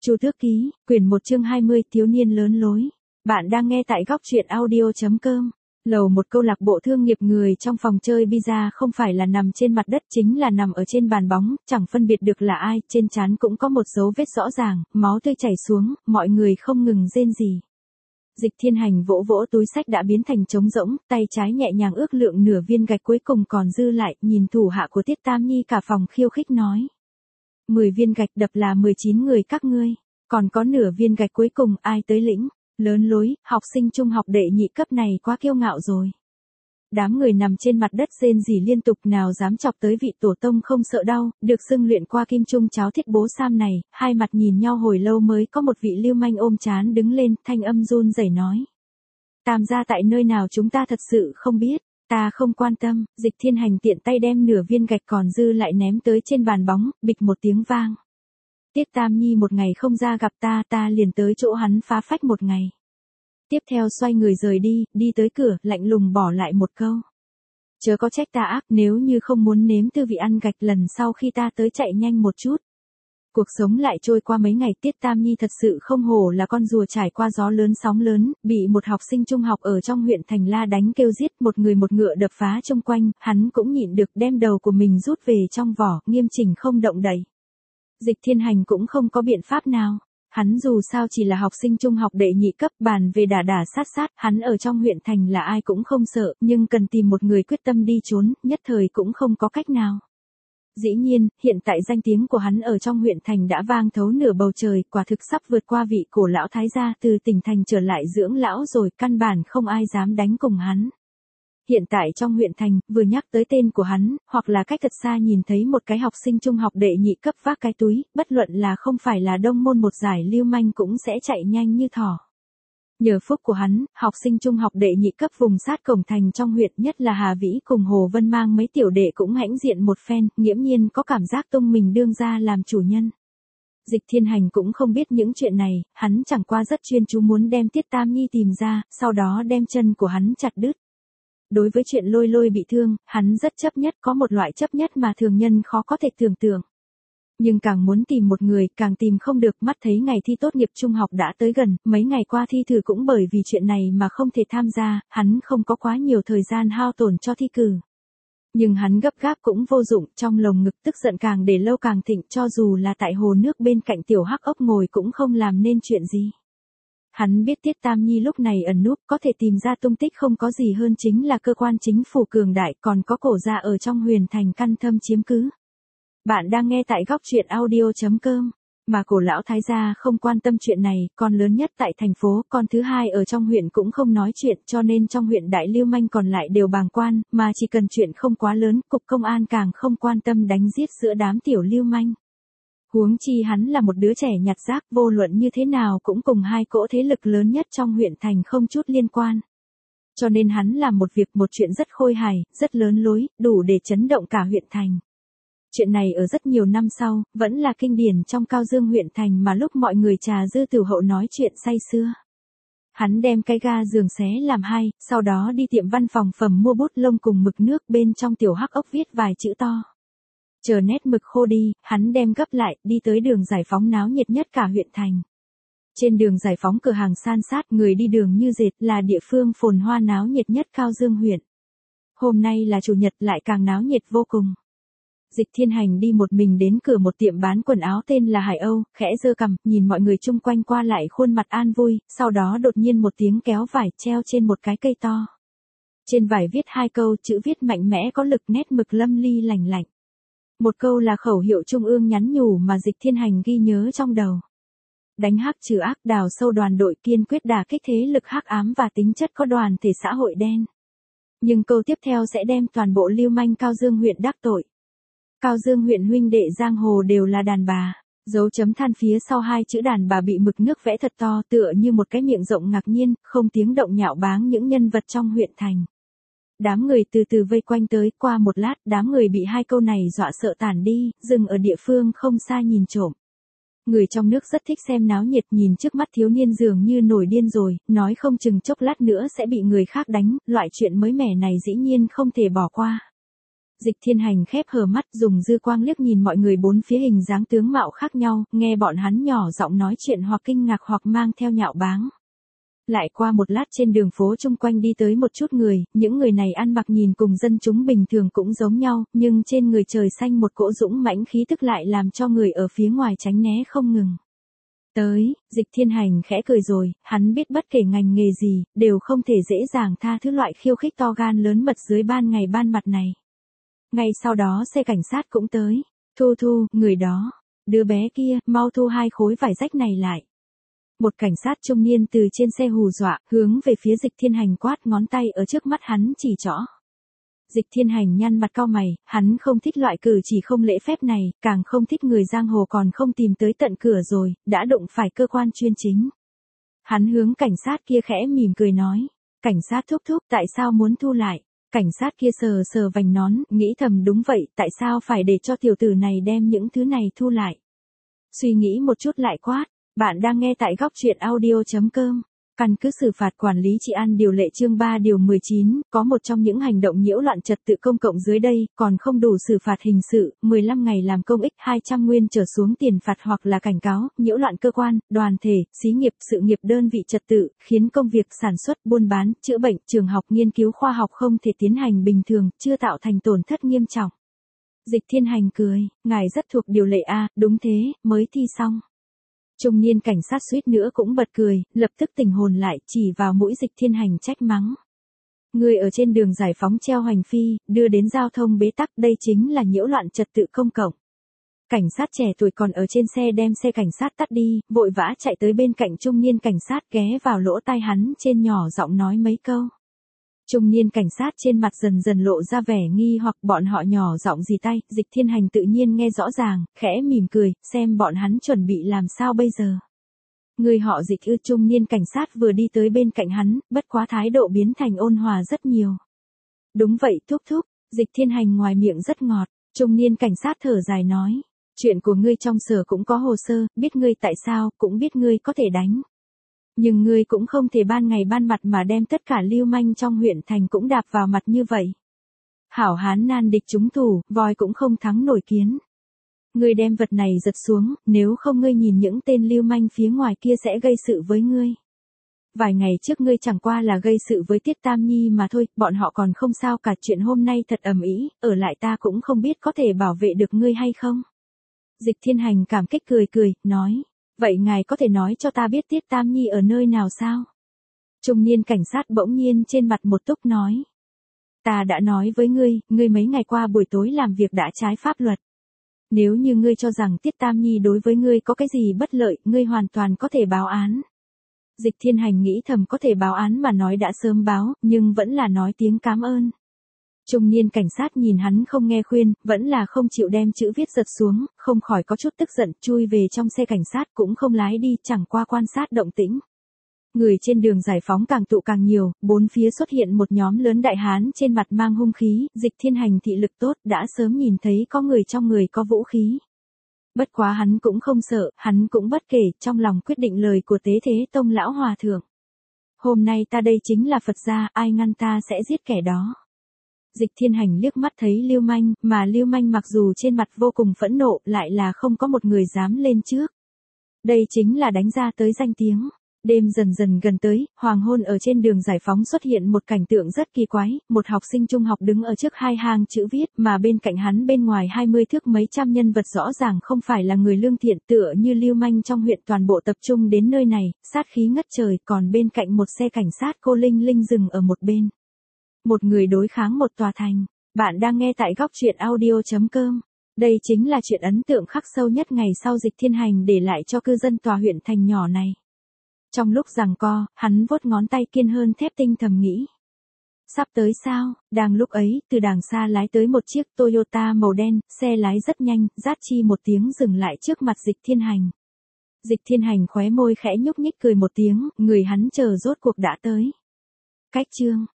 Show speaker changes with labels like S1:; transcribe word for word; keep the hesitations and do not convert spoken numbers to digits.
S1: Chu Tước Ký, quyển một chương hai mươi, thiếu niên lớn lối. Bạn đang nghe tại góc truyện audio chấm com. Lầu một câu lạc bộ thương nghiệp người trong phòng chơi pizza không phải là nằm trên mặt đất, chính là nằm ở trên bàn bóng, chẳng phân biệt được là ai, trên trán cũng có một dấu vết rõ ràng, máu tươi chảy xuống, mọi người không ngừng rên rỉ. Dịch Thiên Hành vỗ vỗ túi sách đã biến thành trống rỗng, tay trái nhẹ nhàng ước lượng nửa viên gạch cuối cùng còn dư lại, nhìn thủ hạ của Tiết Tam Nhi cả phòng khiêu khích nói. mười viên gạch đập là mười chín người các ngươi, còn có nửa viên gạch cuối cùng ai tới lĩnh, lớn lối, học sinh trung học đệ nhị cấp này quá kiêu ngạo rồi. Đám người nằm trên mặt đất rên rỉ liên tục, nào dám chọc tới vị tổ tông không sợ đau, được xưng luyện qua kim trung cháo thiết bố sam này, hai mặt nhìn nhau hồi lâu mới có một vị lưu manh ôm trán đứng lên, thanh âm run rẩy nói. Tam gia tại nơi nào chúng ta thật sự không biết, ta không quan tâm. Dịch Thiên Hành tiện tay đem nửa viên gạch còn dư lại ném tới trên bàn bóng, bịch một tiếng vang. Tiết Tam Nhi một ngày không ra gặp ta, ta liền tới chỗ hắn phá phách một ngày. Tiếp theo xoay người rời đi, đi tới cửa, lạnh lùng bỏ lại một câu. Chớ có trách ta ác, nếu như không muốn nếm tư vị ăn gạch lần sau khi ta tới chạy nhanh một chút. Cuộc sống lại trôi qua mấy ngày, Tiết Tam Nhi thật sự không hổ là con rùa trải qua gió lớn sóng lớn, bị một học sinh trung học ở trong huyện Thành La đánh kêu giết, một người một ngựa đập phá chung quanh, hắn cũng nhịn được đem đầu của mình rút về trong vỏ, nghiêm chỉnh không động đậy. Dịch Thiên Hành cũng không có biện pháp nào. Hắn dù sao chỉ là học sinh trung học đệ nhị cấp, bàn về đả đả sát sát, hắn ở trong huyện thành là ai cũng không sợ, nhưng cần tìm một người quyết tâm đi trốn, nhất thời cũng không có cách nào. Dĩ nhiên, hiện tại danh tiếng của hắn ở trong huyện thành đã vang thấu nửa bầu trời, quả thực sắp vượt qua vị cổ lão thái gia, từ tỉnh thành trở lại dưỡng lão rồi, căn bản không ai dám đánh cùng hắn. Hiện tại trong huyện thành, vừa nhắc tới tên của hắn, hoặc là cách thật xa nhìn thấy một cái học sinh trung học đệ nhị cấp vác cái túi, bất luận là không phải là đông môn một giải lưu manh cũng sẽ chạy nhanh như thỏ. Nhờ phúc của hắn, học sinh trung học đệ nhị cấp vùng sát cổng thành trong huyện, nhất là Hà Vĩ cùng Hồ Vân mang mấy tiểu đệ cũng hãnh diện một phen, nghiễm nhiên có cảm giác tung mình đương ra làm chủ nhân. Dịch Thiên Hành cũng không biết những chuyện này, hắn chẳng qua rất chuyên chú muốn đem Tiết Tam Nhi tìm ra, sau đó đem chân của hắn chặt đứt. Đối với chuyện Lôi Lôi bị thương, hắn rất chấp nhất, có một loại chấp nhất mà thường nhân khó có thể tưởng tượng. Nhưng càng muốn tìm một người, càng tìm không được, mắt thấy ngày thi tốt nghiệp trung học đã tới gần, mấy ngày qua thi thử cũng bởi vì chuyện này mà không thể tham gia, hắn không có quá nhiều thời gian hao tổn cho thi cử. Nhưng hắn gấp gáp cũng vô dụng, trong lồng ngực tức giận càng để lâu càng thịnh, cho dù là tại hồ nước bên cạnh tiểu hắc ốc ngồi cũng không làm nên chuyện gì. Hắn biết Tiết Tam Nhi lúc này ẩn núp, có thể tìm ra tung tích không có gì hơn chính là cơ quan chính phủ cường đại, còn có cổ gia ở trong huyền thành căn thâm chiếm cứ. Bạn đang nghe tại góc truyện audio chấm com, mà cổ lão thái gia không quan tâm chuyện này, con lớn nhất tại thành phố, con thứ hai ở trong huyện cũng không nói chuyện, cho nên trong huyện đại lưu manh còn lại đều bàng quan, mà chỉ cần chuyện không quá lớn, cục công an càng không quan tâm đánh giết giữa đám tiểu lưu manh. Huống chi hắn là một đứa trẻ nhặt rác, vô luận như thế nào cũng cùng hai cỗ thế lực lớn nhất trong huyện thành không chút liên quan. Cho nên hắn làm một việc, một chuyện rất khôi hài, rất lớn lối, đủ để chấn động cả huyện thành. Chuyện này ở rất nhiều năm sau, vẫn là kinh điển trong Cao Dương huyện thành mà lúc mọi người trà dư tiểu hậu nói chuyện say sưa. Hắn đem cái ga giường xé làm hai, sau đó đi tiệm văn phòng phẩm mua bút lông cùng mực nước, bên trong tiểu hắc ốc viết vài chữ to. Chờ nét mực khô đi, hắn đem gấp lại, đi tới đường Giải Phóng náo nhiệt nhất cả huyện thành. Trên đường Giải Phóng cửa hàng san sát, người đi đường như dệt, là địa phương phồn hoa náo nhiệt nhất Cao Dương huyện. Hôm nay là chủ nhật lại càng náo nhiệt vô cùng. Dịch Thiên Hành đi một mình đến cửa một tiệm bán quần áo tên là Hải Âu, khẽ giơ cằm, nhìn mọi người chung quanh qua lại khuôn mặt an vui, sau đó đột nhiên một tiếng kéo vải treo trên một cái cây to. Trên vải viết hai câu, chữ viết mạnh mẽ có lực, nét mực lâm ly lành lạnh. Một câu là khẩu hiệu trung ương nhắn nhủ mà Dịch Thiên Hành ghi nhớ trong đầu. Đánh hắc trừ ác, đào sâu đoàn đội, kiên quyết đả kích thế lực hắc ám và tính chất có đoàn thể xã hội đen. Nhưng câu tiếp theo sẽ đem toàn bộ lưu manh Cao Dương huyện đắc tội. Cao Dương huyện huynh đệ giang hồ đều là đàn bà. Dấu chấm than phía sau hai chữ đàn bà bị mực nước vẽ thật to, tựa như một cái miệng rộng ngạc nhiên, không tiếng động nhạo báng những nhân vật trong huyện thành. Đám người từ từ vây quanh tới, qua một lát, đám người bị hai câu này dọa sợ tản đi, dừng ở địa phương không xa nhìn trộm. Người trong nước rất thích xem náo nhiệt, nhìn trước mắt thiếu niên dường như nổi điên rồi, nói không chừng chốc lát nữa sẽ bị người khác đánh, loại chuyện mới mẻ này dĩ nhiên không thể bỏ qua. Dịch Thiên Hành khép hờ mắt, dùng dư quang liếc nhìn mọi người bốn phía hình dáng tướng mạo khác nhau, nghe bọn hắn nhỏ giọng nói chuyện hoặc kinh ngạc hoặc mang theo nhạo báng. Lại qua một lát trên đường phố chung quanh đi tới một chút người, những người này ăn mặc nhìn cùng dân chúng bình thường cũng giống nhau, nhưng trên người trời xanh một cỗ dũng mãnh khí tức lại làm cho người ở phía ngoài tránh né không ngừng. Tới, Dịch Thiên Hành khẽ cười rồi, hắn biết bất kể ngành nghề gì, đều không thể dễ dàng tha thứ loại khiêu khích to gan lớn mật dưới ban ngày ban mặt này. Ngay sau đó xe cảnh sát cũng tới. Thu Thu, người đó, đứa bé kia, mau thu hai khối vải rách này lại. Một cảnh sát trung niên từ trên xe hù dọa, hướng về phía Dịch Thiên Hành quát, ngón tay ở trước mắt hắn chỉ trỏ. Dịch Thiên Hành nhăn mặt cau mày, hắn không thích loại cử chỉ không lễ phép này, càng không thích người giang hồ còn không tìm tới tận cửa rồi, đã đụng phải cơ quan chuyên chính. Hắn hướng cảnh sát kia khẽ mỉm cười nói, cảnh sát thúc thúc, tại sao muốn thu lại? Cảnh sát kia sờ sờ vành nón, nghĩ thầm đúng vậy, tại sao phải để cho tiểu tử này đem những thứ này thu lại? Suy nghĩ một chút lại quát, bạn đang nghe tại góc truyện audio.com. Căn cứ xử phạt quản lý trị an điều lệ chương ba điều mười chín, có một trong những hành động nhiễu loạn trật tự công cộng dưới đây, còn không đủ xử phạt hình sự, mười lăm ngày làm công ích hai trăm nguyên trở xuống tiền phạt hoặc là cảnh cáo, nhiễu loạn cơ quan, đoàn thể, xí nghiệp, sự nghiệp đơn vị trật tự, khiến công việc sản xuất, buôn bán, chữa bệnh, trường học, nghiên cứu khoa học không thể tiến hành bình thường, chưa tạo thành tổn thất nghiêm trọng. Dịch Thiên Hành cười, ngài rất thuộc điều lệ A, đúng thế, mới thi xong. Trung niên cảnh sát suýt nữa cũng bật cười, lập tức tỉnh hồn lại, chỉ vào mũi Dịch Thiên Hành trách mắng. Người ở trên đường giải phóng treo hành phi, đưa đến giao thông bế tắc, đây chính là nhiễu loạn trật tự công cộng. Cảnh sát trẻ tuổi còn ở trên xe đem xe cảnh sát tắt đi, vội vã chạy tới bên cạnh trung niên cảnh sát, ghé vào lỗ tai hắn trên nhỏ giọng nói mấy câu. Trung niên cảnh sát trên mặt dần dần lộ ra vẻ nghi hoặc, bọn họ nhỏ giọng gì tay, Dịch Thiên Hành tự nhiên nghe rõ ràng, khẽ mỉm cười, xem bọn hắn chuẩn bị làm sao bây giờ. Người họ Dịch ư? Trung niên cảnh sát vừa đi tới bên cạnh hắn, bất quá thái độ biến thành ôn hòa rất nhiều. Đúng vậy thúc thúc, Dịch Thiên Hành ngoài miệng rất ngọt, trung niên cảnh sát thở dài nói, chuyện của ngươi trong sở cũng có hồ sơ, biết ngươi tại sao, cũng biết ngươi có thể đánh. Nhưng ngươi cũng không thể ban ngày ban mặt mà đem tất cả lưu manh trong huyện thành cũng đạp vào mặt như vậy. Hảo hán nan địch chúng thủ, voi cũng không thắng nổi kiến. Ngươi đem vật này giật xuống, nếu không ngươi nhìn những tên lưu manh phía ngoài kia sẽ gây sự với ngươi. Vài ngày trước ngươi chẳng qua là gây sự với Tiết Tam Nhi mà thôi, bọn họ còn không sao cả, chuyện hôm nay thật ầm ĩ, ở lại ta cũng không biết có thể bảo vệ được ngươi hay không. Dịch Thiên Hành cảm kích cười cười, nói. Vậy ngài có thể nói cho ta biết Tiết Tam Nhi ở nơi nào sao? Trung niên cảnh sát bỗng nhiên trên mặt một túc nói. Ta đã nói với ngươi, ngươi mấy ngày qua buổi tối làm việc đã trái pháp luật. Nếu như ngươi cho rằng Tiết Tam Nhi đối với ngươi có cái gì bất lợi, ngươi hoàn toàn có thể báo án. Dịch Thiên Hành nghĩ thầm có thể báo án mà nói đã sớm báo, nhưng vẫn là nói tiếng cảm ơn. Trung niên cảnh sát nhìn hắn không nghe khuyên, vẫn là không chịu đem chữ viết giật xuống, không khỏi có chút tức giận, chui về trong xe cảnh sát cũng không lái đi, chẳng qua quan sát động tĩnh. Người trên đường giải phóng càng tụ càng nhiều, bốn phía xuất hiện một nhóm lớn đại hán trên mặt mang hung khí, Dịch Thiên Hành thị lực tốt, đã sớm nhìn thấy có người trong người có vũ khí. Bất quá hắn cũng không sợ, hắn cũng bất kể, trong lòng quyết định lời của Tế Thế Tông lão hòa thượng. Hôm nay ta đây chính là Phật gia, ai ngăn ta sẽ giết kẻ đó. Dịch Thiên Hành liếc mắt thấy Lưu Manh, mà Lưu Manh mặc dù trên mặt vô cùng phẫn nộ, lại là không có một người dám lên trước. Đây chính là đánh ra tới danh tiếng. Đêm dần dần gần tới, hoàng hôn ở trên đường giải phóng xuất hiện một cảnh tượng rất kỳ quái, một học sinh trung học đứng ở trước hai hàng chữ viết, mà bên cạnh hắn bên ngoài hai mươi thước mấy trăm nhân vật rõ ràng không phải là người lương thiện, tựa như Lưu Manh trong huyện toàn bộ tập trung đến nơi này, sát khí ngất trời, còn bên cạnh một xe cảnh sát cô linh linh dừng ở một bên. Một người đối kháng một tòa thành. Bạn đang nghe tại góc truyện audio.com. Đây chính là chuyện ấn tượng khắc sâu nhất ngày sau Dịch Thiên Hành để lại cho cư dân tòa huyện thành nhỏ này. Trong lúc giằng co, hắn vuốt ngón tay kiên hơn thép tinh thầm nghĩ. Sắp tới sao? Đang lúc ấy, từ đàng xa lái tới một chiếc Toyota màu đen, xe lái rất nhanh, rát chi một tiếng dừng lại trước mặt Dịch Thiên Hành. Dịch Thiên Hành khóe môi khẽ nhúc nhích cười một tiếng, người hắn chờ rốt cuộc đã tới. Cách chương